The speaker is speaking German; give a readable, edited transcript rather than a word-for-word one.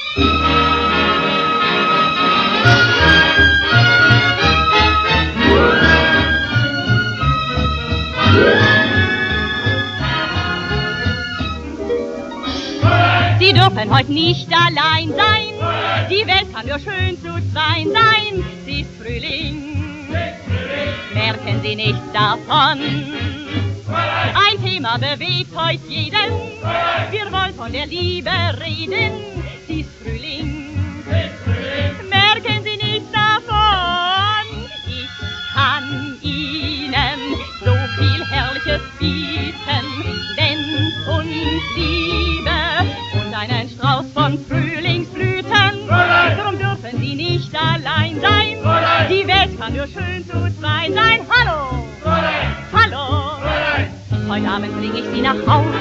Sie dürfen heute nicht allein sein, die Welt kann nur schön zu zweit sein. Sie ist Frühling, merken Sie nichts davon. Ein Thema bewegt heute jeden, wir wollen von der Liebe reden. Sie ist Frühling, merken Sie nichts davon. Ich kann Ihnen so viel Herrliches bieten, wenn's uns Liebe und einen Strauß von Frühlingsblüten. Darum dürfen Sie nicht allein sein, die Welt kann nur schön zu zweit sein. Hallo, hallo, heute Abend bring ich Sie nach Haus.